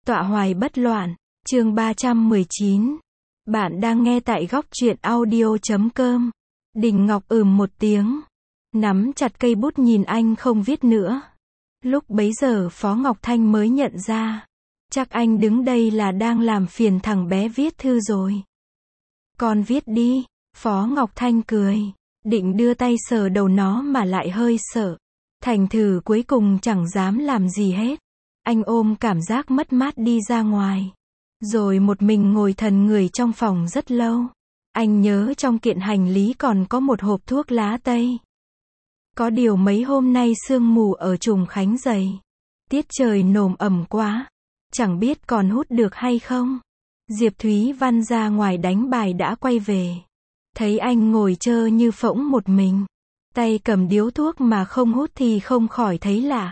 Tọa hoài bất loạn, chương 319. Bạn đang nghe tại góc truyện audio.com. Đình Ngọc một tiếng, nắm chặt cây bút nhìn anh không viết nữa. Lúc bấy giờ Phó Ngọc Thanh mới nhận ra, chắc anh đứng đây là đang làm phiền thằng bé viết thư rồi. Con viết đi, Phó Ngọc Thanh cười, định đưa tay sờ đầu nó mà lại hơi sợ. Thành thử cuối cùng chẳng dám làm gì hết. Anh ôm cảm giác mất mát đi ra ngoài. Rồi một mình ngồi thần người trong phòng rất lâu. Anh nhớ trong kiện hành lý còn có một hộp thuốc lá tây. Có điều mấy hôm nay sương mù ở Trùng Khánh dày. Tiết trời nồm ẩm quá. Chẳng biết còn hút được hay không. Diệp Thúy Văn ra ngoài đánh bài đã quay về. Thấy anh ngồi trơ như phỗng một mình. Tay cầm điếu thuốc mà không hút thì không khỏi thấy lạ.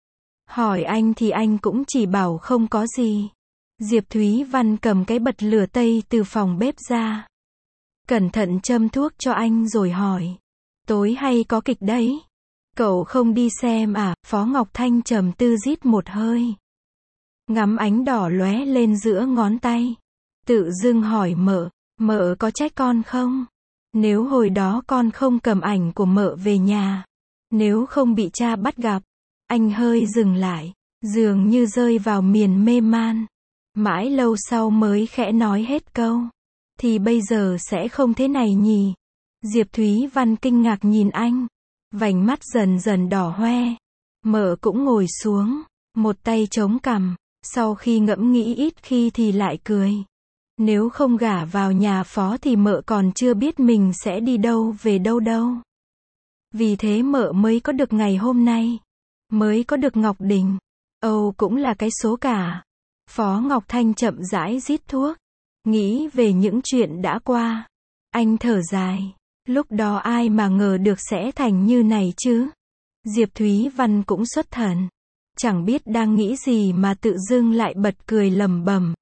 Hỏi anh thì anh cũng chỉ bảo không có gì. Diệp Thúy Văn cầm cái bật lửa tây từ phòng bếp ra. Cẩn thận châm thuốc cho anh rồi hỏi. Tối hay có kịch đấy. Cậu không đi xem à? Phó Ngọc Thanh trầm tư rít một hơi. Ngắm ánh đỏ lóe lên giữa ngón tay. Tự dưng hỏi mợ có trách con không? Nếu hồi đó con không cầm ảnh của mợ về nhà. Nếu không bị cha bắt gặp. Anh hơi dừng lại, dường như rơi vào miền mê man. Mãi lâu sau mới khẽ nói hết câu. Thì bây giờ sẽ không thế này nhỉ? Diệp Thúy Văn kinh ngạc nhìn anh. Vành mắt dần dần đỏ hoe. Mợ cũng ngồi xuống, một tay chống cằm. Sau khi ngẫm nghĩ ít khi thì lại cười. Nếu không gả vào nhà Phó thì mợ còn chưa biết mình sẽ đi đâu về đâu đâu. Vì thế mợ mới có được ngày hôm nay. Mới có được Ngọc Đình. Âu cũng là cái số cả. Phó Ngọc Thanh chậm rãi rít thuốc. Nghĩ về những chuyện đã qua. Anh thở dài. Lúc đó ai mà ngờ được sẽ thành như này chứ. Diệp Thúy Văn cũng xuất thần. Chẳng biết đang nghĩ gì mà tự dưng lại bật cười lẩm bẩm.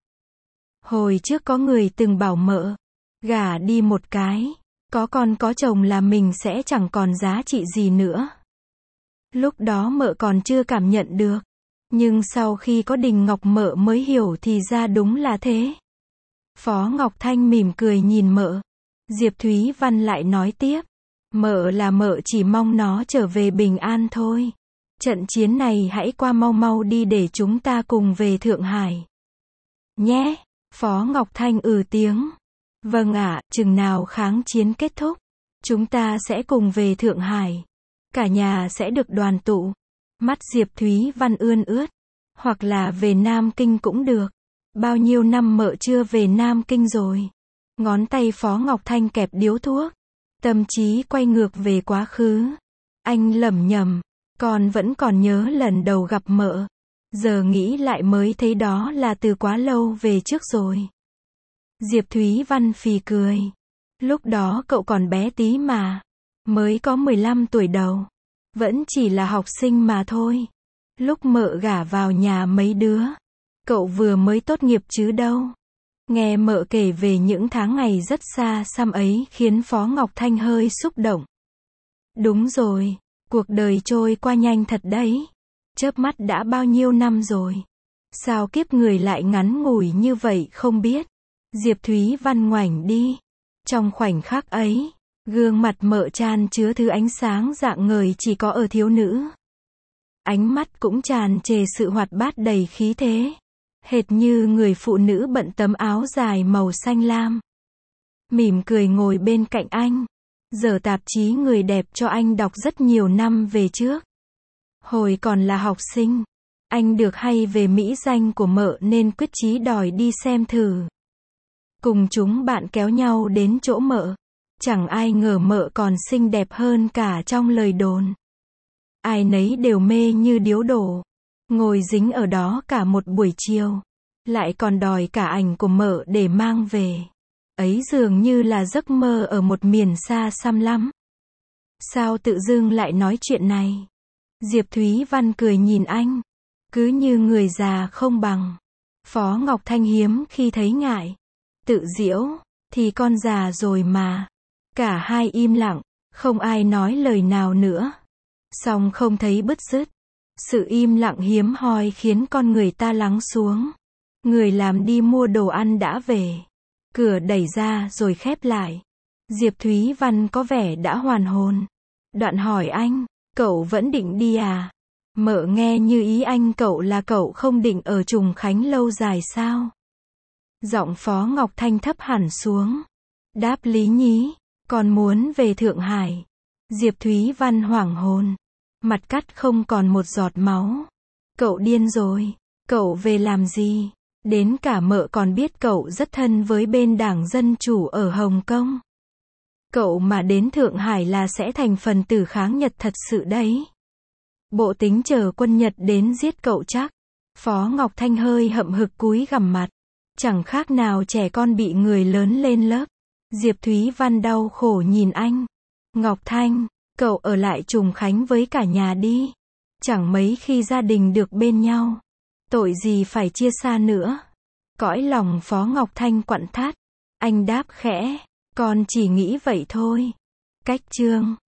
Hồi trước có người từng bảo mợ. Gả đi một cái. Có con có chồng là mình sẽ chẳng còn giá trị gì nữa. Lúc đó mợ còn chưa cảm nhận được. Nhưng sau khi có Đình Ngọc mợ mới hiểu thì ra đúng là thế. Phó Ngọc Thanh mỉm cười nhìn mợ. Diệp Thúy Văn lại nói tiếp. Mợ là mợ chỉ mong nó trở về bình an thôi. Trận chiến này hãy qua mau mau đi để chúng ta cùng về Thượng Hải. Nhé. Phó Ngọc Thanh tiếng. Vâng ạ, chừng nào kháng chiến kết thúc. Chúng ta sẽ cùng về Thượng Hải. Cả nhà sẽ được đoàn tụ. Mắt Diệp Thúy Văn ươn ướt. Hoặc là về Nam Kinh cũng được. Bao nhiêu năm mợ chưa về Nam Kinh rồi. Ngón tay Phó Ngọc Thanh kẹp điếu thuốc. Tâm trí quay ngược về quá khứ. Anh lẩm nhẩm. Con vẫn còn nhớ lần đầu gặp mợ. Giờ nghĩ lại mới thấy đó là từ quá lâu về trước rồi. Diệp Thúy Văn phì cười. Lúc đó cậu còn bé tí mà. Mới có 15 tuổi đầu. Vẫn chỉ là học sinh mà thôi. Lúc mợ gả vào nhà mấy đứa. Cậu vừa mới tốt nghiệp chứ đâu. Nghe mợ kể về những tháng ngày rất xa xăm ấy khiến Phó Ngọc Thanh hơi xúc động. Đúng rồi. Cuộc đời trôi qua nhanh thật đấy. Chớp mắt đã bao nhiêu năm rồi. Sao kiếp người lại ngắn ngủi như vậy không biết. Diệp Thúy Văn ngoảnh đi. Trong khoảnh khắc ấy. Gương mặt mợ chan chứa thứ ánh sáng rạng ngời chỉ có ở thiếu nữ. Ánh mắt cũng tràn trề sự hoạt bát đầy khí thế. Hệt như người phụ nữ bận tấm áo dài màu xanh lam. Mỉm cười ngồi bên cạnh anh. Giở tạp chí người đẹp cho anh đọc rất nhiều năm về trước. Hồi còn là học sinh. Anh được hay về mỹ danh của mợ nên quyết chí đòi đi xem thử. Cùng chúng bạn kéo nhau đến chỗ mợ. Chẳng ai ngờ mợ còn xinh đẹp hơn cả trong lời đồn. Ai nấy đều mê như điếu đổ. Ngồi dính ở đó cả một buổi chiều. Lại còn đòi cả ảnh của mợ để mang về. Ấy dường như là giấc mơ ở một miền xa xăm lắm. Sao tự dưng lại nói chuyện này? Diệp Thúy Văn cười nhìn anh. Cứ như người già không bằng. Phó Ngọc Thanh hiếm khi thấy ngại. Tự giễu, thì con già rồi mà. Cả hai im lặng, không ai nói lời nào nữa. Song không thấy bứt rứt. Sự im lặng hiếm hoi khiến con người ta lắng xuống. Người làm đi mua đồ ăn đã về. Cửa đẩy ra rồi khép lại. Diệp Thúy Văn có vẻ đã hoàn hồn. Đoạn hỏi anh, cậu vẫn định đi à? Mợ nghe như ý anh cậu là cậu không định ở Trùng Khánh lâu dài sao? Giọng Phó Ngọc Thanh thấp hẳn xuống. Đáp Lý nhí, còn muốn về Thượng Hải. Diệp Thúy Văn hoảng hồn. Mặt cắt không còn một giọt máu. Cậu điên rồi. Cậu về làm gì? Đến cả mợ còn biết cậu rất thân với bên Đảng Dân Chủ ở Hồng Kông. Cậu mà đến Thượng Hải là sẽ thành phần tử kháng Nhật thật sự đấy. Bộ tính chờ quân Nhật đến giết cậu chắc. Phó Ngọc Thanh hơi hậm hực cúi gằm mặt. Chẳng khác nào trẻ con bị người lớn lên lớp. Diệp Thúy Văn đau khổ nhìn anh. Ngọc Thanh, cậu ở lại Trùng Khánh với cả nhà đi. Chẳng mấy khi gia đình được bên nhau. Tội gì phải chia xa nữa. Cõi lòng Phó Ngọc Thanh quặn thắt. Anh đáp khẽ, con chỉ nghĩ vậy thôi. Cách chương